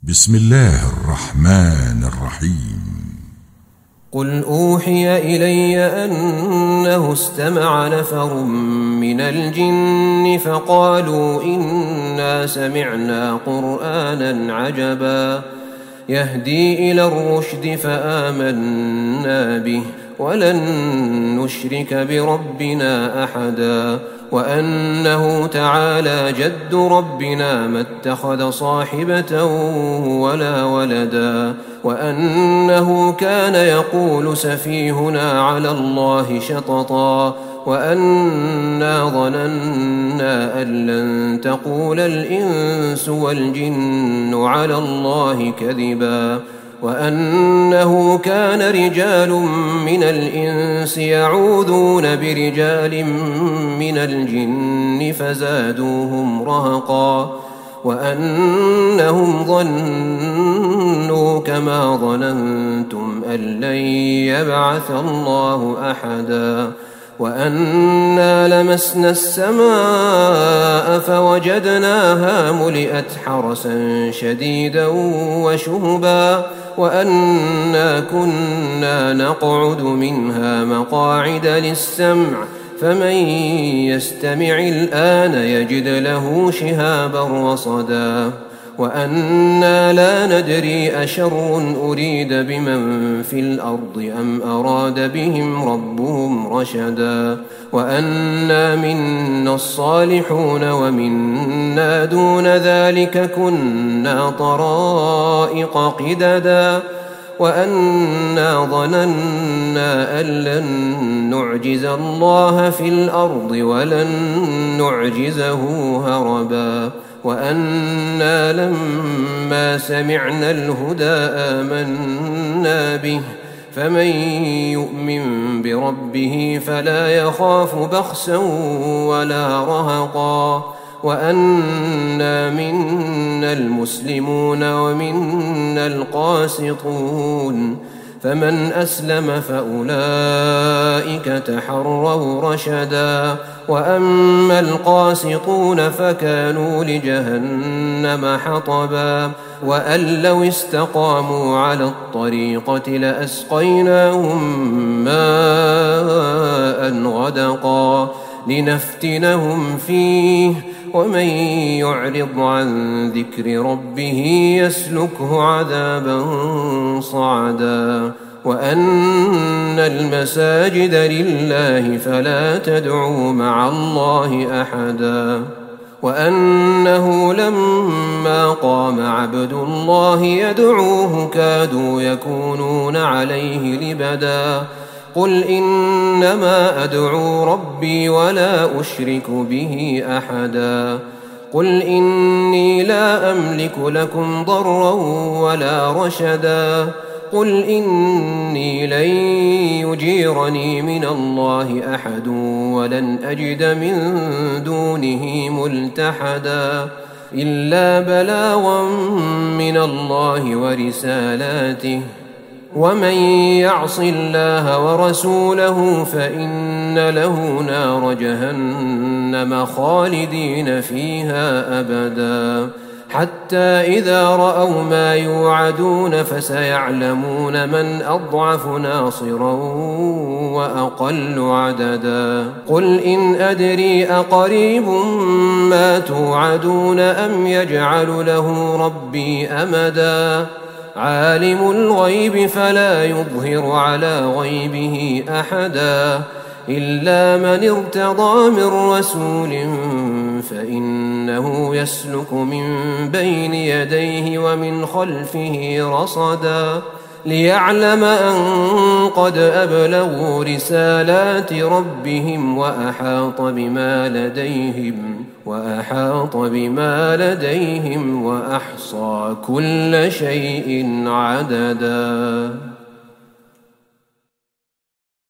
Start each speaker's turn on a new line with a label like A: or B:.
A: بسم الله الرحمن الرحيم.
B: قل أوحي إلي أنه استمع نفر من الجن فقالوا إنا سمعنا قرآنا عجبا يهدي إلى الرشد فآمنا به ولن نشرك بربنا أحدا وأنه تعالى جد ربنا ما اتخذ صاحبة ولا ولدا وأنه كان يقول سفيهنا على الله شططا وأنا ظننا أن لن تقول الإنس والجن على الله كذبا وأنه كان رجال من الإنس يعوذون برجال من الجن فزادوهم رهقا وأنهم ظنوا كما ظننتم أن لن يبعث الله أحدا وأنا لمسنا السماء فوجدناها ملئت حرسا شديدا وشهبا وأنا كنا نقعد منها مقاعد للسمع فمن يستمع الآن يجد له شهابا رصدا وأنا لا ندري أشر أريد بمن في الأرض أم أراد بهم ربهم رشدا وأنا منا الصالحون ومنا دون ذلك كنا طرائق قددا وأنا ظننا أن لن نعجز الله في الأرض ولن نعجزه هربا وأنا لما سمعنا الهدى آمنا به فمن يؤمن بربه فلا يخاف بخسا ولا رهقا وأنا منا المسلمون ومنا القاسطون فمن أسلم فأولئك تحروا رشدا وأما القاسطون فكانوا لجهنم حطبا وأن لو استقاموا على الطريقة لأسقيناهم ماء غدقا لنفتنهم فيه ومن يعرض عن ذكر ربه يسلكه عذابا صعدا وأن المساجد لله فلا تدعوا مع الله أحدا وأنه لما قام عبد الله يدعوه كادوا يكونون عليه لبدا قل إنما أدعو ربي ولا أشرك به أحدا قل إني لا أملك لكم ضرا ولا رشدا قل إني لن يجيرني من الله أحد ولن أجد من دونه ملتحدا إلا بلاغا من الله ورسالاته ومن يعص الله ورسوله فإن له نار جهنم خالدين فيها أبدا حتى إذا رأوا ما يوعدون فسيعلمون من أضعف ناصرا وأقل عددا قل إن أدري أقريب ما توعدون أم يجعل له ربي أمدا عالم الغيب فلا يظهر على غيبه أحدا إلا من ارتضى من رسول فإنه يسلك من بين يديه ومن خلفه رصدا ليعلم أن قد أبلغوا رسالات ربهم وأحاط بما لديهم وأحصى كل شيء عددا.